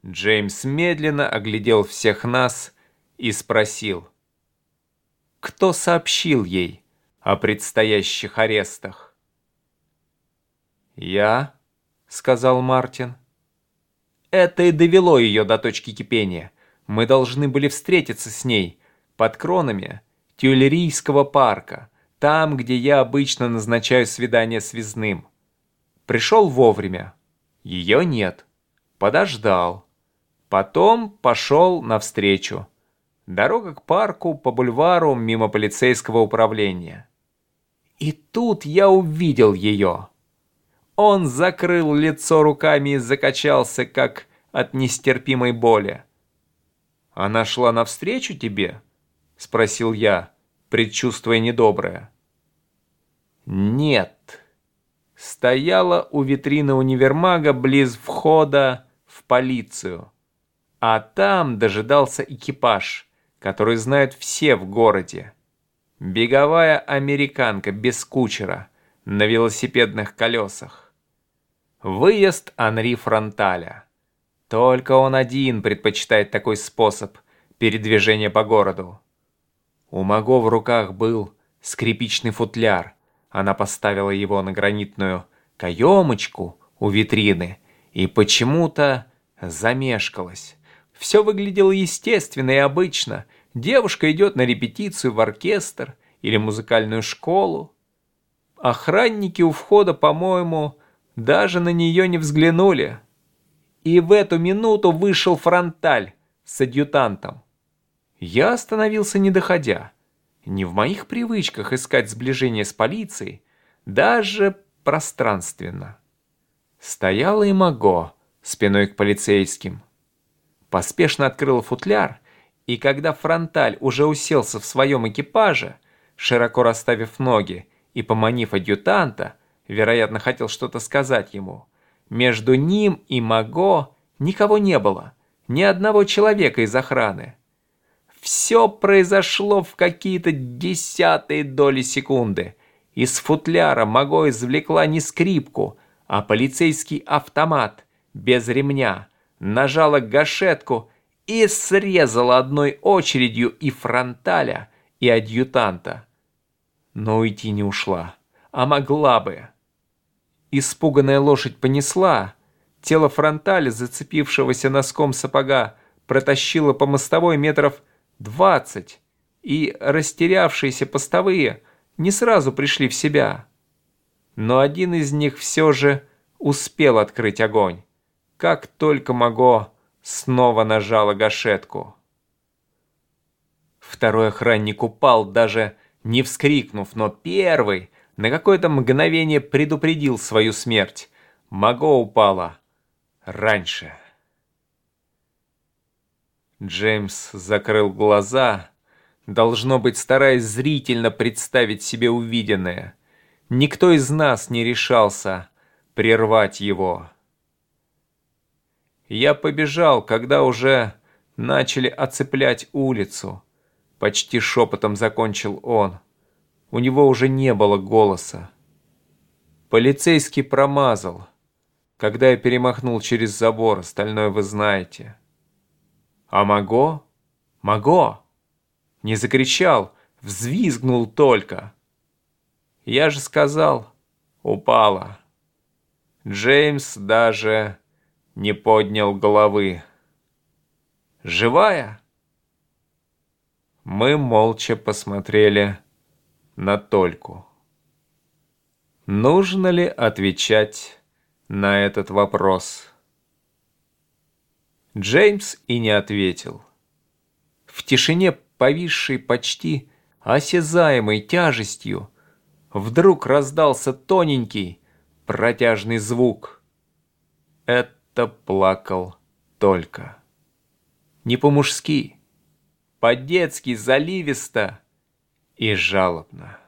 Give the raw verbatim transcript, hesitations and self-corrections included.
Джеймс медленно оглядел всех нас и спросил: «Кто сообщил ей о предстоящих арестах?» «Я», — сказал Мартин. «Это и довело ее до точки кипения. Мы должны были встретиться с ней под кронами Тюильрийского парка, там, где я обычно назначаю свидание связным. Пришел вовремя. Ее нет. Подождал. Потом пошел навстречу. Дорога к парку, по бульвару, мимо полицейского управления. И тут я увидел ее. Он закрыл лицо руками и закачался, как от нестерпимой боли. «Она шла навстречу тебе?» — спросил я, предчувствуя недоброе. «Нет. Стояла у витрины универмага близ входа в полицию. А там дожидался экипаж, который знают все в городе. Беговая американка без кучера, на велосипедных колесах. Выезд Анри Фронталя. Только он один предпочитает такой способ передвижения по городу. У Маго в руках был скрипичный футляр. Она поставила его на гранитную каемочку у витрины и почему-то замешкалась. Все выглядело естественно и обычно. Девушка идет на репетицию в оркестр или музыкальную школу. Охранники у входа, по-моему, даже на нее не взглянули. И в эту минуту вышел Фронталь с адъютантом. Я остановился, не доходя. Не в моих привычках искать сближение с полицией, даже пространственно. Стояла и Маго спиной к полицейским. Поспешно открыла футляр, и когда Фронталь уже уселся в своем экипаже, широко расставив ноги и поманив адъютанта, вероятно, хотел что-то сказать ему, между ним и Маго никого не было, ни одного человека из охраны. Все произошло в какие-то десятые доли секунды. Из футляра Маго извлекла не скрипку, а полицейский автомат без ремня, нажала гашетку и срезала одной очередью и Фронталя, и адъютанта. Но уйти не ушла, а могла бы. Испуганная лошадь понесла, тело Фронталя, зацепившегося носком сапога, протащило по мостовой метров двадцать, и растерявшиеся постовые не сразу пришли в себя. Но один из них все же успел открыть огонь, как только Маго снова нажала гашетку. Второй охранник упал, даже не вскрикнув, но первый на какое-то мгновение предупредил свою смерть. Маго упала раньше. Джеймс закрыл глаза, должно быть, стараясь зрительно представить себе увиденное. Никто из нас не решался прервать его. Я побежал, когда уже начали оцеплять улицу. Почти шепотом закончил он. У него уже не было голоса. Полицейский промазал, когда я перемахнул через забор, остальное вы знаете. А Маго? Маго! Не закричал, взвизгнул только. Я же сказал, упала. Джеймс даже не поднял головы. Живая? Мы молча посмотрели на Тольку. Нужно ли отвечать на этот вопрос? Джеймс и не ответил. В тишине, повисшей почти осязаемой тяжестью, вдруг раздался тоненький протяжный звук. Это плакал Толька. Не по-мужски, по-детски заливисто и жалобно.